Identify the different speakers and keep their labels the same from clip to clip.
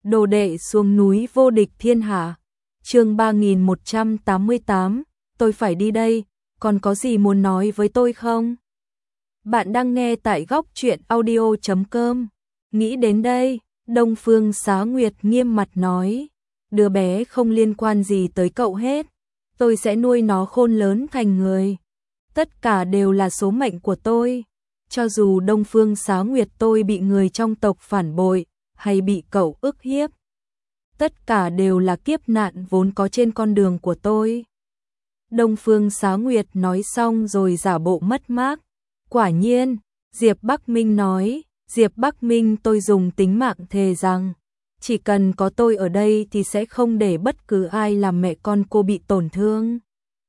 Speaker 1: Đồ đệ xuống núi vô địch thiên hạ. Chương 3188, tôi phải đi đây, còn có gì muốn nói với tôi không? Bạn đang nghe tại góc truyện audio.com. Nghĩ đến đây, Đông Phương Xá Nguyệt nghiêm mặt nói, đứa bé không liên quan gì tới cậu hết, tôi sẽ nuôi nó khôn lớn thành người. Tất cả đều là số mệnh của tôi, cho dù Đông Phương Xá Nguyệt tôi bị người trong tộc phản bội, hay bị cậu ức hiếp. Tất cả đều là kiếp nạn vốn có trên con đường của tôi. Đông Phương Xá Nguyệt nói xong rồi giả bộ mất mát. Quả nhiên, Diệp Bắc Minh nói, Diệp Bắc Minh tôi dùng tính mạng thề rằng, chỉ cần có tôi ở đây thì sẽ không để bất cứ ai làm mẹ con cô bị tổn thương.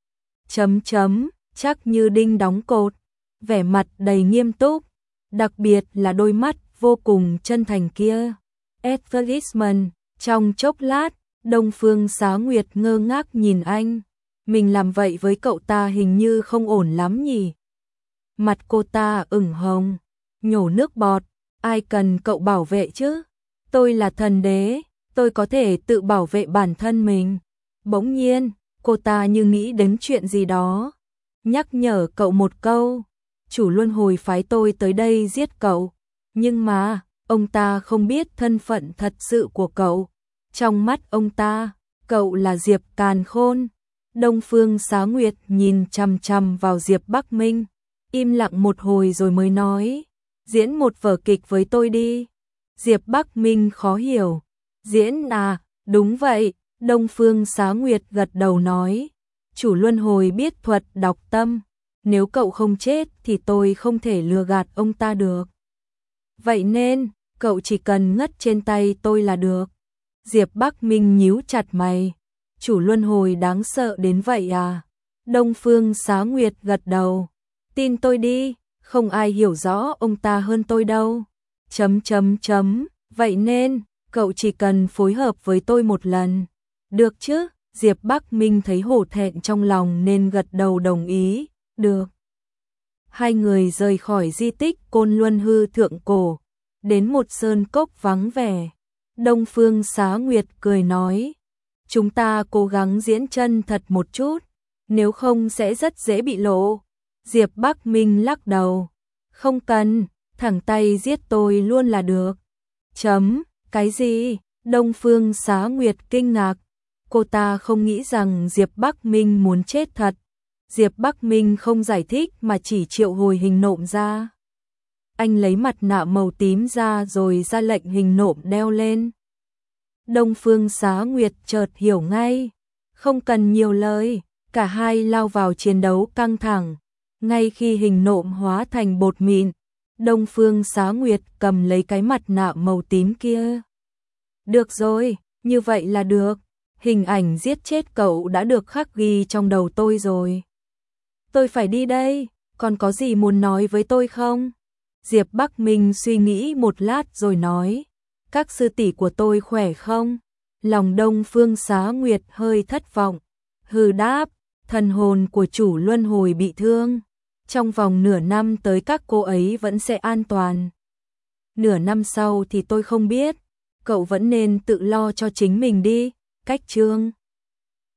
Speaker 1: Chắc như đinh đóng cột, vẻ mặt đầy nghiêm túc, đặc biệt là đôi mắt vô cùng chân thành kia. Advertisement, trong chốc lát, Đông Phương Xá Nguyệt ngơ ngác nhìn anh. Mình làm vậy với cậu ta hình như không ổn lắm nhỉ. Mặt cô ta ửng hồng, nhổ nước bọt, ai cần cậu bảo vệ chứ? Tôi là thần đế, tôi có thể tự bảo vệ bản thân mình. Bỗng nhiên, cô ta như nghĩ đến chuyện gì đó. Nhắc nhở cậu một câu, chủ luân hồi phái tôi tới đây giết cậu. Nhưng mà, ông ta không biết thân phận thật sự của cậu. Trong mắt ông ta, cậu là Diệp Càn Khôn. Đông Phương Xá Nguyệt nhìn chằm chằm vào Diệp Bắc Minh, im lặng một hồi rồi mới nói, diễn một vở kịch với tôi đi. Diệp Bắc Minh khó hiểu, diễn à, đúng vậy, Đông Phương Xá Nguyệt gật đầu nói, chủ luân hồi biết thuật đọc tâm, nếu cậu không chết thì tôi không thể lừa gạt ông ta được. Vậy nên, cậu chỉ cần ngất trên tay tôi là được. Diệp Bắc Minh nhíu chặt mày, chủ luân hồi đáng sợ đến vậy à? Đông Phương Xá Nguyệt gật đầu, tin tôi đi, không ai hiểu rõ ông ta hơn tôi đâu. Vậy nên, cậu chỉ cần phối hợp với tôi một lần. Được chứ? Diệp Bắc Minh thấy hổ thẹn trong lòng nên gật đầu đồng ý, được. Hai người rời khỏi di tích Côn Luân Hư Thượng Cổ, đến một sơn cốc vắng vẻ. Đông Phương Xá Nguyệt cười nói, chúng ta cố gắng diễn chân thật một chút, nếu không sẽ rất dễ bị lộ. Diệp Bắc Minh lắc đầu, không cần, thẳng tay giết tôi luôn là được. Cái gì? Đông Phương Xá Nguyệt kinh ngạc, cô ta không nghĩ rằng Diệp Bắc Minh muốn chết thật. Diệp Bắc Minh không giải thích mà chỉ triệu hồi hình nộm ra. Anh lấy mặt nạ màu tím ra rồi ra lệnh hình nộm đeo lên. Đông Phương Xá Nguyệt chợt hiểu ngay, không cần nhiều lời, cả hai lao vào chiến đấu căng thẳng. Ngay khi hình nộm hóa thành bột mịn, Đông Phương Xá Nguyệt cầm lấy cái mặt nạ màu tím kia. Được rồi, như vậy là được, hình ảnh giết chết cậu đã được khắc ghi trong đầu tôi rồi. Tôi phải đi đây, còn có gì muốn nói với tôi không? Diệp Bắc Minh suy nghĩ một lát rồi nói, các sư tỷ của tôi khỏe không? Lòng Đông Phương Xá Nguyệt hơi thất vọng. Hừ đáp, thần hồn của chủ luân hồi bị thương. Trong vòng nửa năm tới các cô ấy vẫn sẽ an toàn. Nửa năm sau thì tôi không biết, cậu vẫn nên tự lo cho chính mình đi. Cách chương